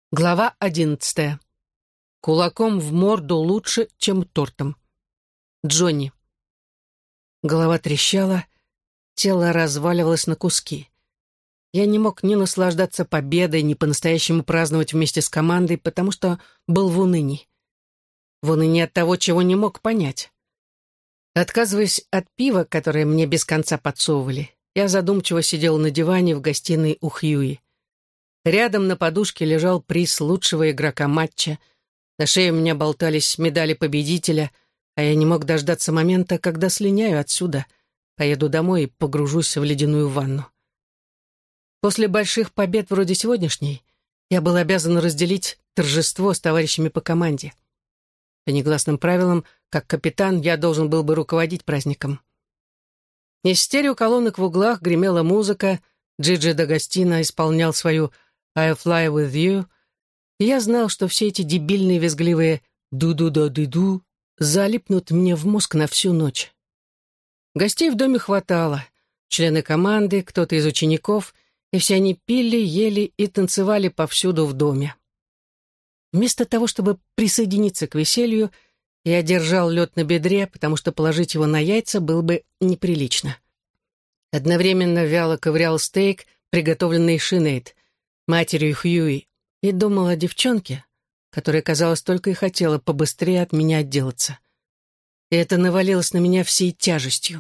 Глава 11. Кулаком в морду лучше, чем тортом. Джонни. Голова трещала, тело разваливалось на куски. Я не мог ни наслаждаться победой, ни по-настоящему праздновать вместе с командой, потому что был в унынии. В унынии от того, чего не мог понять. Отказываясь от пива, которое мне без конца подсовывали, я задумчиво сидел на диване в гостиной у Хьюи. Рядом на подушке лежал приз лучшего игрока матча. На шее у меня болтались медали победителя, а я не мог дождаться момента, когда слиняю отсюда, поеду домой и погружусь в ледяную ванну. После больших побед вроде сегодняшней я был обязан разделить торжество с товарищами по команде. По негласным правилам, как капитан, я должен был бы руководить праздником. Из стереоколонок в углах гремела музыка, Джиджи Д'Агостино исполнял свою «I fly with you», и я знал, что все эти дебильные визгливые «ду-ду-да-ду-ду» залипнут мне в мозг на всю ночь. Гостей в доме хватало, члены команды, кто-то из учеников, и все они пили, ели и танцевали повсюду в доме. Вместо того, чтобы присоединиться к веселью, я держал лед на бедре, потому что положить его на яйца было бы неприлично. Одновременно вяло ковырял стейк, приготовленный Шинейд, матерью Хьюи, и думал о девчонке, которая, казалось, только и хотела побыстрее от меня отделаться. И это навалилось на меня всей тяжестью.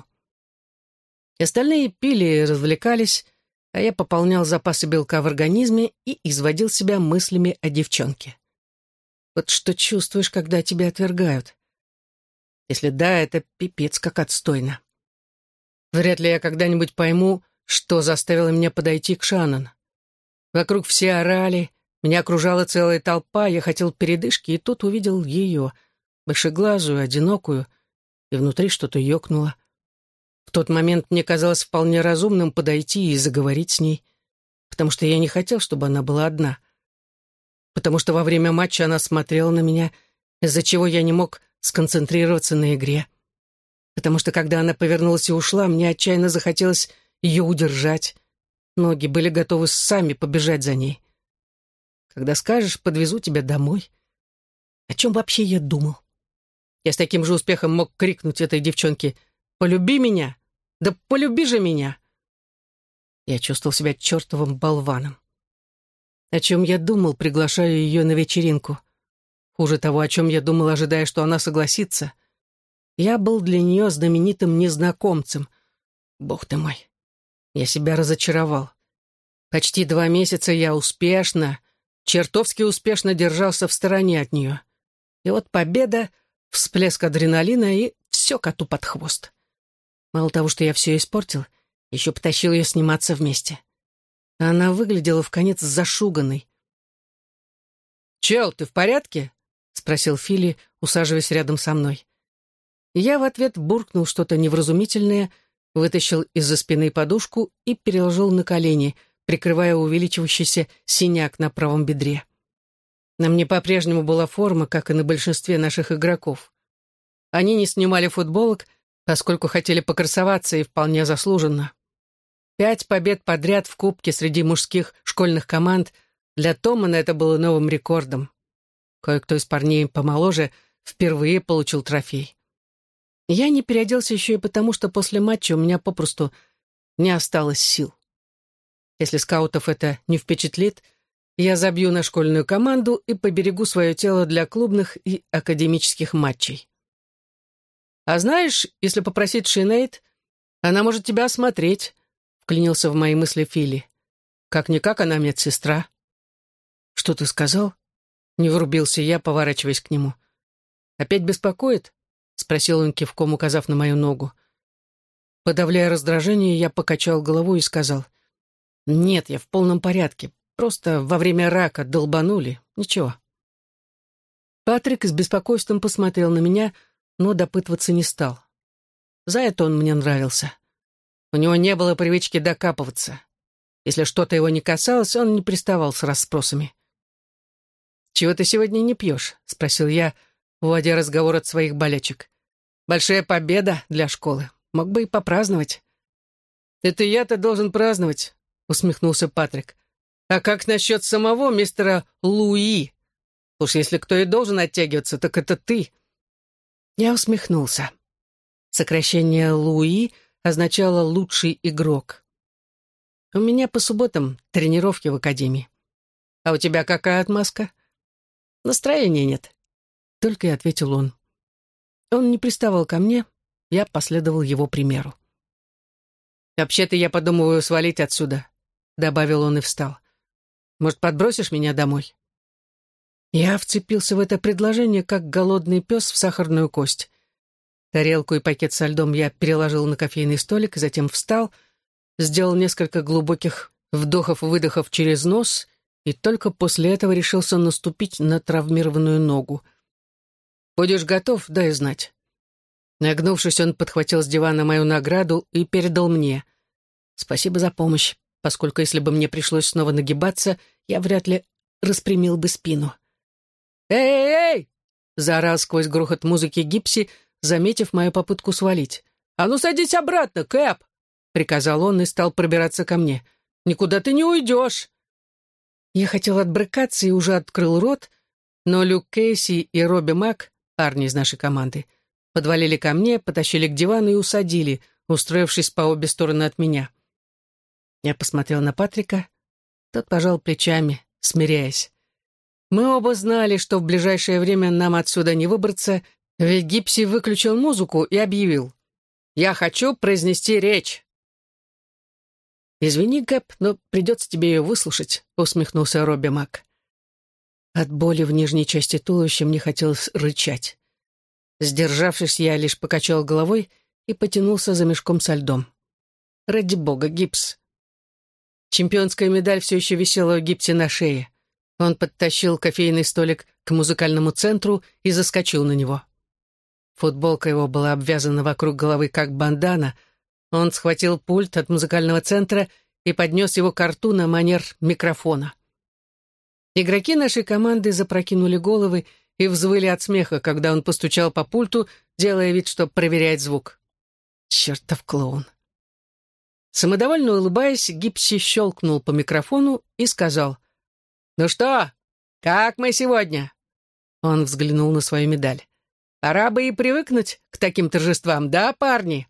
И остальные пили и развлекались, а я пополнял запасы белка в организме и изводил себя мыслями о девчонке. Вот что чувствуешь, когда тебя отвергают? Если да, это пипец как отстойно. Вряд ли я когда-нибудь пойму, что заставило меня подойти к Шаннон. Вокруг все орали, меня окружала целая толпа, я хотел передышки, и тут увидел ее, большеглазую, одинокую, и внутри что-то ёкнуло. В тот момент мне казалось вполне разумным подойти и заговорить с ней, потому что я не хотел, чтобы она была одна. Потому что во время матча она смотрела на меня, из-за чего я не мог сконцентрироваться на игре. Потому что, когда она повернулась и ушла, мне отчаянно захотелось ее удержать. Ноги были готовы сами побежать за ней. Когда скажешь, подвезу тебя домой. О чем вообще я думал? Я с таким же успехом мог крикнуть этой девчонке: «Полюби меня! Да полюби же меня!» Я чувствовал себя чертовым болваном. О чем я думал, приглашая ее на вечеринку? Хуже того, о чем я думал, ожидая, что она согласится. Я был для нее знаменитым незнакомцем. Бог ты мой! Я себя разочаровал. Почти 2 месяца я чертовски успешно держался в стороне от нее. И вот победа, всплеск адреналина и все коту под хвост. Мало того, что я все испортил, еще потащил ее сниматься вместе. А она выглядела вконец зашуганной. «Чел, ты в порядке?» — спросил Филли, усаживаясь рядом со мной. Я в ответ буркнул что-то невразумительное, вытащил из-за спины подушку и переложил на колени, прикрывая увеличивающийся синяк на правом бедре. На мне по-прежнему была форма, как и на большинстве наших игроков. Они не снимали футболок, поскольку хотели покрасоваться, и вполне заслуженно. 5 побед подряд в кубке среди мужских школьных команд для Томана это было новым рекордом. Кое-кто из парней помоложе впервые получил трофей. Я не переоделся еще и потому, что после матча у меня попросту не осталось сил. Если скаутов это не впечатлит, я забью на школьную команду и поберегу свое тело для клубных и академических матчей. «А знаешь, если попросить Шинейд, она может тебя осмотреть», — вклинился в мои мысли Филли. «Как-никак она медсестра». «Что ты сказал?» — не врубился я, поворачиваясь к нему. «Опять беспокоит?» — спросил он, кивком указав на мою ногу. Подавляя раздражение, я покачал головой и сказал: «Нет, я в полном порядке. Просто во время рака долбанули. Ничего». Патрик с беспокойством посмотрел на меня, но допытываться не стал. За это он мне нравился. У него не было привычки докапываться. Если что-то его не касалось, он не приставал с расспросами. «Чего ты сегодня не пьешь?» — спросил я, уводя разговор от своих болячек. «Большая победа для школы. Мог бы и попраздновать». «Это я-то должен праздновать», — усмехнулся Патрик. А как насчет самого мистера Луи? Уж если кто и должен оттягиваться, так это ты. Я усмехнулся. Сокращение Луи означало «лучший игрок». У меня по субботам тренировки в академии. А у тебя какая отмазка? Настроения нет. Только и ответил он. Он не приставал ко мне, я последовал его примеру. «Вообще-то я подумываю свалить отсюда», — добавил он и встал. «Может, подбросишь меня домой?» Я вцепился в это предложение, как голодный пес в сахарную кость. Тарелку и пакет со льдом я переложил на кофейный столик, затем встал, сделал несколько глубоких вдохов-выдохов через нос и только после этого решился наступить на травмированную ногу. «Будешь готов, дай знать». Нагнувшись, он подхватил с дивана мою награду и передал мне. Спасибо за помощь, поскольку если бы мне пришлось снова нагибаться, я вряд ли распрямил бы спину. «Эй-эй-эй!» — заорал сквозь грохот музыки Гипси, заметив мою попытку свалить. «А ну садись обратно, Кэп!» — приказал он и стал пробираться ко мне. «Никуда ты не уйдешь!» Я хотел отбрыкаться и уже открыл рот, но Люк Кейси и Робби Мак, парни из нашей команды, подвалили ко мне, потащили к дивану и усадили, устроившись по обе стороны от меня. Я посмотрел на Патрика. Тот пожал плечами, смиряясь. Мы оба знали, что в ближайшее время нам отсюда не выбраться, ведь Гипси выключил музыку и объявил: «Я хочу произнести речь». «Извини, Кэп, но придется тебе ее выслушать», — усмехнулся Робби Мак. От боли в нижней части туловища мне хотелось рычать. Сдержавшись, я лишь покачал головой и потянулся за мешком со льдом. «Ради бога, Гипс!» Чемпионская медаль все еще висела у Гипси на шее. Он подтащил кофейный столик к музыкальному центру и заскочил на него. Футболка его была обвязана вокруг головы, как бандана. Он схватил пульт от музыкального центра и поднес его к рту на манер микрофона. Игроки нашей команды запрокинули головы и взвыли от смеха, когда он постучал по пульту, делая вид, что проверяет звук. Чертов клоун. Самодовольно улыбаясь, Гипси щелкнул по микрофону и сказал: «Ну что, как мы сегодня?» Он взглянул на свою медаль. «Пора бы и привыкнуть к таким торжествам, да, парни?»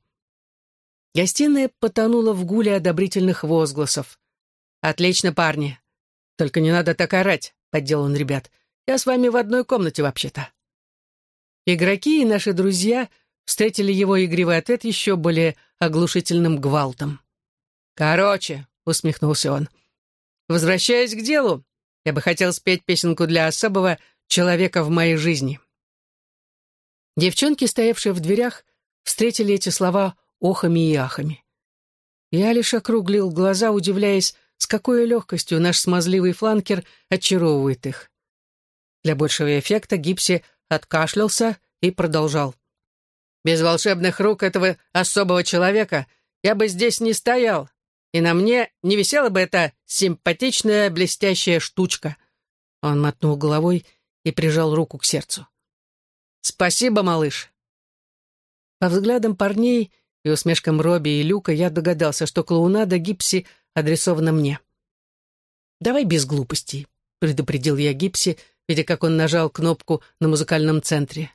Гостиная потонула в гуле одобрительных возгласов. «Отлично, парни. Только не надо так орать», — поддел он ребят. «Я с вами в одной комнате вообще-то». Игроки и наши друзья встретили его игривый ответ еще более оглушительным гвалтом. «Короче», — усмехнулся он, — «возвращаясь к делу, я бы хотел спеть песенку для особого человека в моей жизни». Девчонки, стоявшие в дверях, встретили эти слова охами и ахами. Я лишь округлил глаза, удивляясь, с какой легкостью наш смазливый фланкер очаровывает их. Для большего эффекта Гипси откашлялся и продолжал. «Без волшебных рук этого особого человека я бы здесь не стоял, и на мне не висела бы эта симпатичная блестящая штучка». Он мотнул головой и прижал руку к сердцу. «Спасибо, малыш». По взглядам парней и усмешкам Робби и Люка я догадался, что клоунада Гипси адресована мне. «Давай без глупостей», — предупредил я Гипси, видя, как он нажал кнопку на музыкальном центре.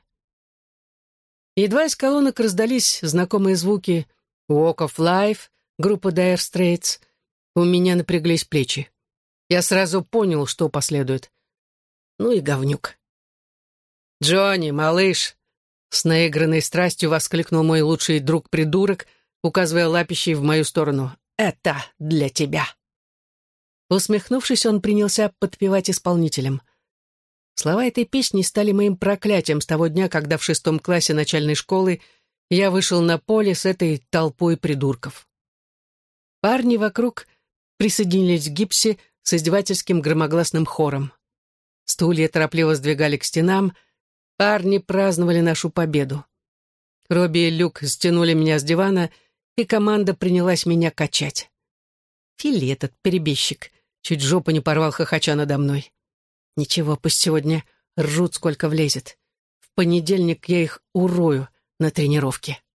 Едва из колонок раздались знакомые звуки «Walk of Life», группы Dire Straits, у меня напряглись плечи. Я сразу понял, что последует. Ну и говнюк. «Джонни, малыш!» — с наигранной страстью воскликнул мой лучший друг-придурок, указывая лапищей в мою сторону. «Это для тебя!» Усмехнувшись, он принялся подпевать исполнителям. Слова этой песни стали моим проклятием с того дня, когда в 6 классе начальной школы я вышел на поле с этой толпой придурков. Парни вокруг присоединились к Гипси с издевательским громогласным хором. Стулья торопливо сдвигали к стенам, парни праздновали нашу победу. Робби и Люк стянули меня с дивана, и команда принялась меня качать. Фили этот перебежчик чуть жопу не порвал хохоча надо мной. Ничего, пусть сегодня ржут, сколько влезет. В понедельник я их урою на тренировке.